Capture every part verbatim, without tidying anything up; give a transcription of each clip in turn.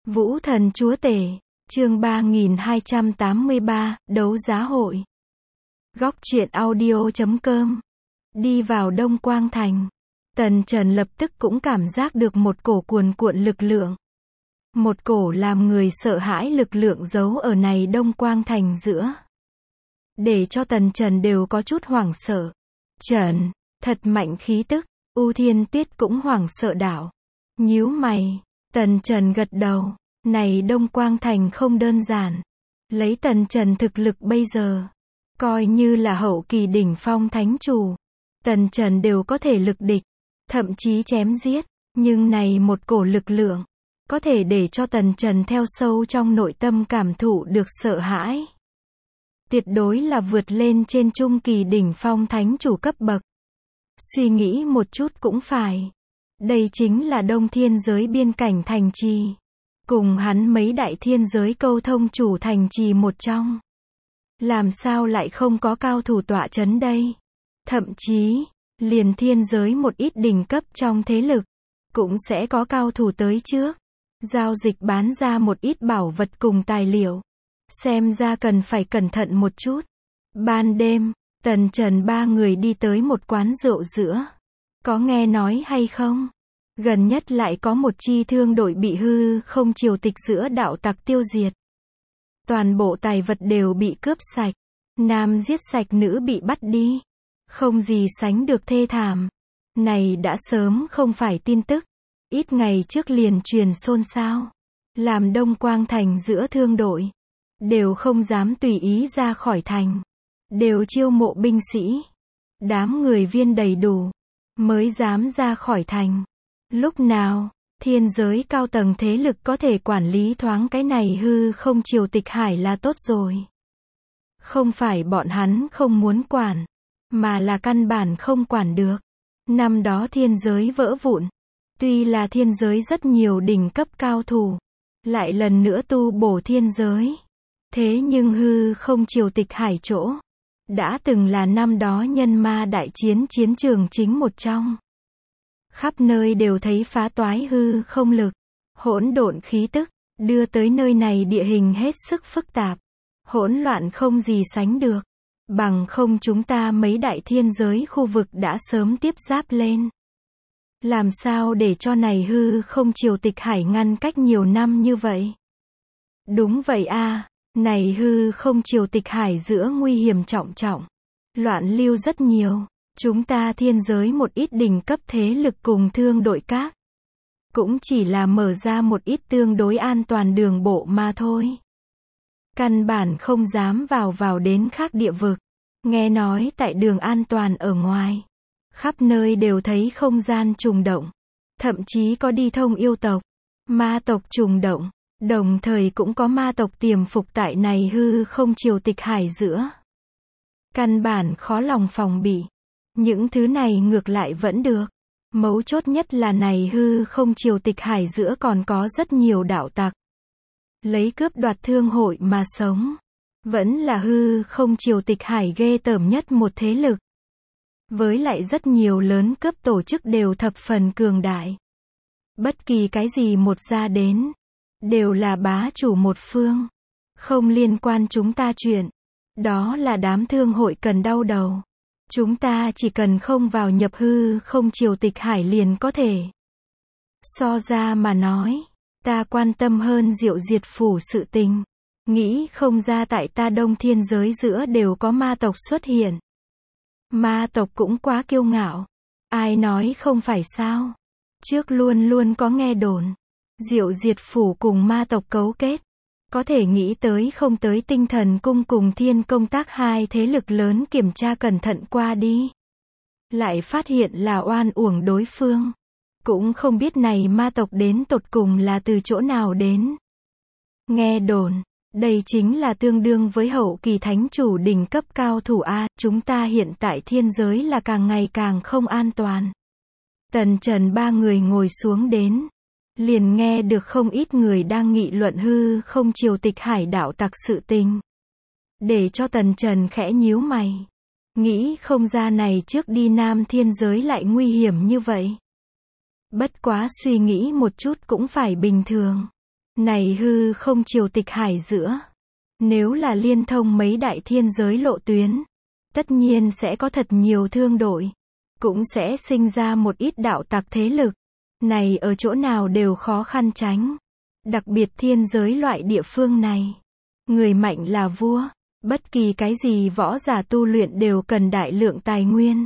Vũ Thần Chúa Tể, chương ba nghìn hai trăm tám mươi ba, đấu giá hội. Góc truyện audio chấm com. Đi vào Đông Quang Thành. Tần Trần lập tức cũng cảm giác được một cổ cuồn cuộn lực lượng. Một cổ làm người sợ hãi lực lượng giấu ở này Đông Quang Thành giữa. Để cho Tần Trần đều có chút hoảng sợ. Trần, thật mạnh khí tức. U Thiên Tuyết cũng hoảng sợ đảo. Nhíu mày. Tần Trần gật đầu. Này Đông Quang Thành không đơn giản. Lấy Tần Trần thực lực bây giờ, coi như là hậu kỳ đỉnh phong thánh chủ, Tần Trần đều có thể lực địch, thậm chí chém giết. Nhưng này một cổ lực lượng, có thể để cho Tần Trần theo sâu trong nội tâm cảm thụ được sợ hãi. Tuyệt đối là vượt lên trên trung kỳ đỉnh phong thánh chủ cấp bậc. Suy nghĩ một chút cũng phải. Đây chính là Đông Thiên giới biên cảnh thành trì. Cùng hắn mấy đại thiên giới câu thông chủ thành trì một trong. Làm sao lại không có cao thủ tọa chấn đây? Thậm chí, liền thiên giới một ít đỉnh cấp trong thế lực, cũng sẽ có cao thủ tới trước. Giao dịch bán ra một ít bảo vật cùng tài liệu. Xem ra cần phải cẩn thận một chút. Ban đêm, Tần Trần ba người đi tới một quán rượu giữa. Có nghe nói hay không? Gần nhất lại có một chi thương đội bị hư không triều tịch giữa đạo tặc tiêu diệt. Toàn bộ tài vật đều bị cướp sạch. Nam giết sạch nữ bị bắt đi. Không gì sánh được thê thảm. Này đã sớm không phải tin tức. Ít ngày trước liền truyền xôn xao. Làm Đông Quang Thành giữa thương đội. Đều không dám tùy ý ra khỏi thành. Đều chiêu mộ binh sĩ. Đám người viên đầy đủ. Mới dám ra khỏi thành. Lúc nào, thiên giới cao tầng thế lực có thể quản lý thoáng cái này hư không triều tịch hải là tốt rồi. Không phải bọn hắn không muốn quản, mà là căn bản không quản được. Năm đó thiên giới vỡ vụn. Tuy là thiên giới rất nhiều đỉnh cấp cao thủ, lại lần nữa tu bổ thiên giới. Thế nhưng hư không triều tịch hải chỗ, đã từng là năm đó nhân ma đại chiến chiến trường chính một trong. Khắp nơi đều thấy phá toái hư không lực, hỗn độn khí tức, đưa tới nơi này địa hình hết sức phức tạp, hỗn loạn không gì sánh được. Bằng không chúng ta mấy đại thiên giới khu vực đã sớm tiếp giáp lên. Làm sao để cho này hư không triều tịch hải ngăn cách nhiều năm như vậy? Đúng vậy a, này hư không triều tịch hải giữa nguy hiểm trọng trọng, loạn lưu rất nhiều. Chúng ta thiên giới một ít đỉnh cấp thế lực cùng thương đội các, cũng chỉ là mở ra một ít tương đối an toàn đường bộ mà thôi. Căn bản không dám vào vào đến khác địa vực. Nghe nói tại đường an toàn ở ngoài, khắp nơi đều thấy không gian trùng động. Thậm chí có đi thông yêu tộc, ma tộc trùng động, đồng thời cũng có ma tộc tiềm phục tại này hư không triều tịch hải giữa. Căn bản khó lòng phòng bị. Những thứ này ngược lại vẫn được. Mấu chốt nhất là này hư không triều tịch hải giữa còn có rất nhiều đạo tặc. Lấy cướp đoạt thương hội mà sống. Vẫn là hư không triều tịch hải ghê tởm nhất một thế lực. Với lại rất nhiều lớn cướp tổ chức đều thập phần cường đại. Bất kỳ cái gì một ra đến, đều là bá chủ một phương. Không liên quan chúng ta chuyện. Đó là đám thương hội cần đau đầu. Chúng ta chỉ cần không vào nhập hư không triều tịch hải liền có thể. So ra mà nói, ta quan tâm hơn Diệu Diệt Phủ sự tình. Nghĩ không ra tại ta Đông Thiên giới giữa đều có ma tộc xuất hiện. Ma tộc cũng quá kiêu ngạo. Ai nói không phải sao? Trước luôn luôn có nghe đồn. Diệu Diệt Phủ cùng ma tộc cấu kết. Có thể nghĩ tới không tới Tinh Thần Cung cùng Thiên Công Tác hai thế lực lớn kiểm tra cẩn thận qua đi. Lại phát hiện là oan uổng đối phương. Cũng không biết này ma tộc đến tột cùng là từ chỗ nào đến. Nghe đồn, đây chính là tương đương với hậu kỳ thánh chủ đỉnh cấp cao thủ A. Chúng ta hiện tại thiên giới là càng ngày càng không an toàn. Tần Trần ba người ngồi xuống đến. Liền nghe được không ít người đang nghị luận hư không triều tịch hải đạo tặc sự tình. Để cho Tần Trần khẽ nhíu mày. Nghĩ không ra này trước đi Nam thiên giới lại nguy hiểm như vậy. Bất quá suy nghĩ một chút cũng phải bình thường. Này hư không triều tịch hải giữa. Nếu là liên thông mấy đại thiên giới lộ tuyến, tất nhiên sẽ có thật nhiều thương đội. Cũng sẽ sinh ra một ít đạo tặc thế lực. Này ở chỗ nào đều khó khăn tránh. Đặc biệt thiên giới loại địa phương này. Người mạnh là vua. Bất kỳ cái gì võ giả tu luyện đều cần đại lượng tài nguyên.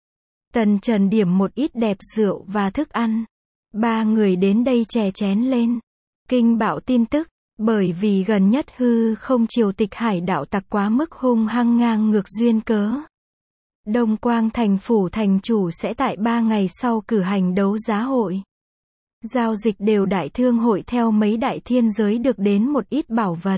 Tần Trần điểm một ít đẹp rượu và thức ăn. Ba người đến đây chè chén lên. Kinh bạo tin tức. Bởi vì gần nhất hư không triều tịch hải đạo tặc quá mức hung hăng ngang ngược duyên cớ. Đông Quang thành phủ thành chủ sẽ tại ba ngày sau cử hành đấu giá hội. Giao dịch đều đại thương hội theo mấy đại thiên giới được đến một ít bảo vật.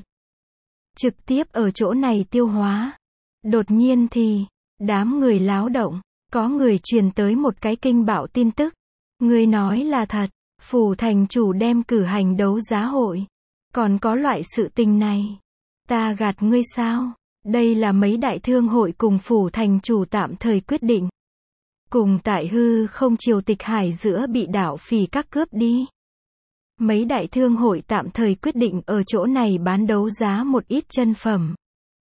Trực tiếp ở chỗ này tiêu hóa. Đột nhiên thì, đám người láo động, có người truyền tới một cái kinh bạo tin tức. Người nói là thật, phủ thành chủ đem cử hành đấu giá hội. Còn có loại sự tình này. Ta gạt ngươi sao? Đây là mấy đại thương hội cùng phủ thành chủ tạm thời quyết định. Cùng tại hư không triều tịch hải giữa bị đảo phỉ các cướp đi. Mấy đại thương hội tạm thời quyết định ở chỗ này bán đấu giá một ít chân phẩm.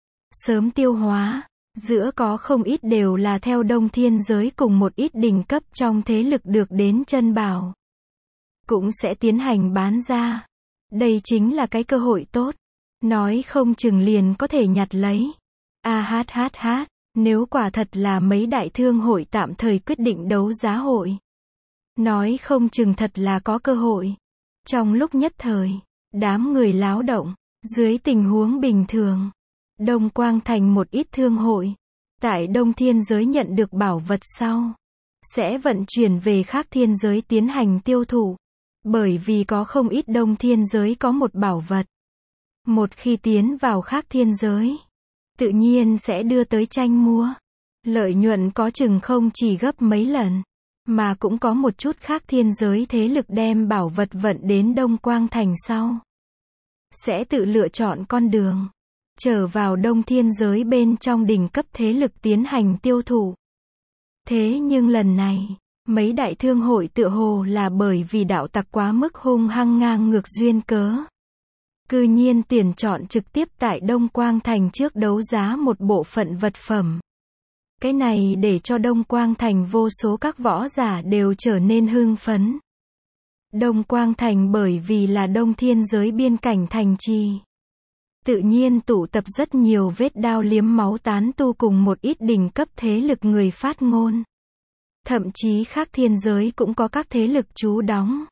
Sớm tiêu hóa, giữa có không ít đều là theo đông thiên giới cùng một ít đỉnh cấp trong thế lực được đến chân bảo. Cũng sẽ tiến hành bán ra. Đây chính là cái cơ hội tốt. Nói không chừng liền có thể nhặt lấy. A hát hát hát, nếu quả thật là mấy đại thương hội tạm thời quyết định đấu giá hội. Nói không chừng thật là có cơ hội. Trong lúc nhất thời, đám người láo động, dưới tình huống bình thường. Đông Quang thành một ít thương hội. Tại đông thiên giới nhận được bảo vật sau. Sẽ vận chuyển về khác thiên giới tiến hành tiêu thụ. Bởi vì có không ít đông thiên giới có một bảo vật. Một khi tiến vào khác thiên giới, tự nhiên sẽ đưa tới tranh mua. Lợi nhuận có chừng không chỉ gấp mấy lần, mà cũng có một chút khác thiên giới thế lực đem bảo vật vận đến Đông Quang thành sau. Sẽ tự lựa chọn con đường, trở vào đông thiên giới bên trong đỉnh cấp thế lực tiến hành tiêu thụ. Thế nhưng lần này, mấy đại thương hội tựa hồ là bởi vì đạo tặc quá mức hung hăng ngang ngược duyên cớ. Cư nhiên tuyển chọn trực tiếp tại Đông Quang thành trước đấu giá một bộ phận vật phẩm. Cái này để cho Đông Quang thành vô số các võ giả đều trở nên hưng phấn. Đông Quang thành bởi vì là đông thiên giới biên cảnh thành trì. Tự nhiên tụ tập rất nhiều vết đao liếm máu tán tu cùng một ít đỉnh cấp thế lực người phát ngôn. Thậm chí khác thiên giới cũng có các thế lực trú đóng.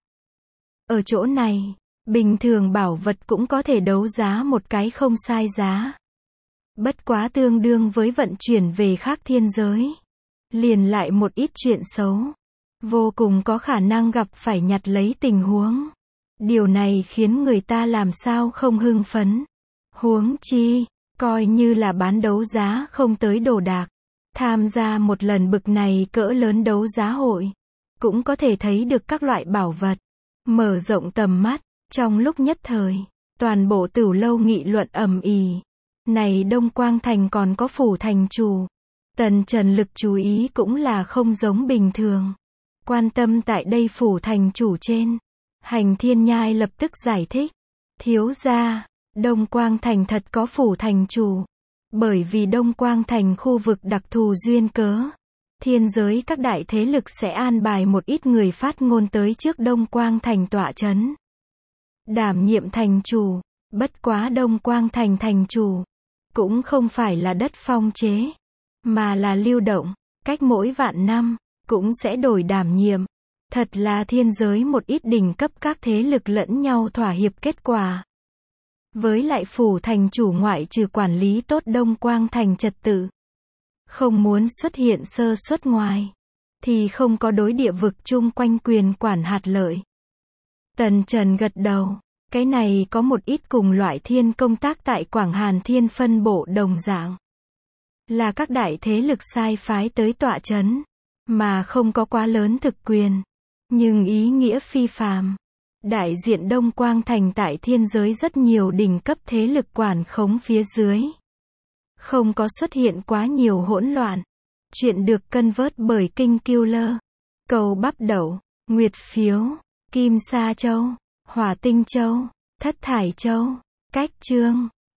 Ở chỗ này, bình thường bảo vật cũng có thể đấu giá một cái không sai giá. Bất quá tương đương với vận chuyển về khác thiên giới. Liền lại một ít chuyện xấu. Vô cùng có khả năng gặp phải nhặt lấy tình huống. Điều này khiến người ta làm sao không hưng phấn. Huống chi, coi như là bán đấu giá không tới đồ đạc. Tham gia một lần bực này cỡ lớn đấu giá hội. Cũng có thể thấy được các loại bảo vật. Mở rộng tầm mắt. Trong lúc nhất thời, toàn bộ Tửu lâu nghị luận ầm ĩ. Này Đông Quang thành còn có phủ thành chủ. Tần Trần lực chú ý cũng là không giống bình thường. Quan tâm tại đây phủ thành chủ trên. Hành Thiên Nhai lập tức giải thích. Thiếu gia, Đông Quang thành thật có phủ thành chủ. Bởi vì Đông Quang thành khu vực đặc thù duyên cớ. Thiên giới các đại thế lực sẽ an bài một ít người phát ngôn tới trước Đông Quang thành tọa chấn. Đảm nhiệm thành chủ. Bất quá Đông Quang thành thành chủ. Cũng không phải là đất phong chế. Mà là lưu động. Cách mỗi vạn năm. Cũng sẽ đổi đảm nhiệm. Thật là thiên giới một ít đỉnh cấp các thế lực lẫn nhau thỏa hiệp kết quả. Với lại phủ thành chủ ngoại trừ quản lý tốt Đông Quang thành trật tự. Không muốn xuất hiện sơ suất ngoài. Thì không có đối địa vực chung quanh quyền quản hạt lợi. Tần Trần gật đầu. Cái này có một ít cùng loại thiên công tác tại Quảng Hàn Thiên phân bộ đồng dạng. Là các đại thế lực sai phái tới tọa chấn. Mà không có quá lớn thực quyền. Nhưng ý nghĩa phi phàm. Đại diện Đông Quang thành tại thiên giới rất nhiều đỉnh cấp thế lực quản khống phía dưới. Không có xuất hiện quá nhiều hỗn loạn. Chuyện được cân vớt bởi Kinh Killer, Cầu Bắp Đậu, Nguyệt Phiếu, Kim Sa Châu, Hỏa Tinh Châu, Thất Thải Châu. Cách chương.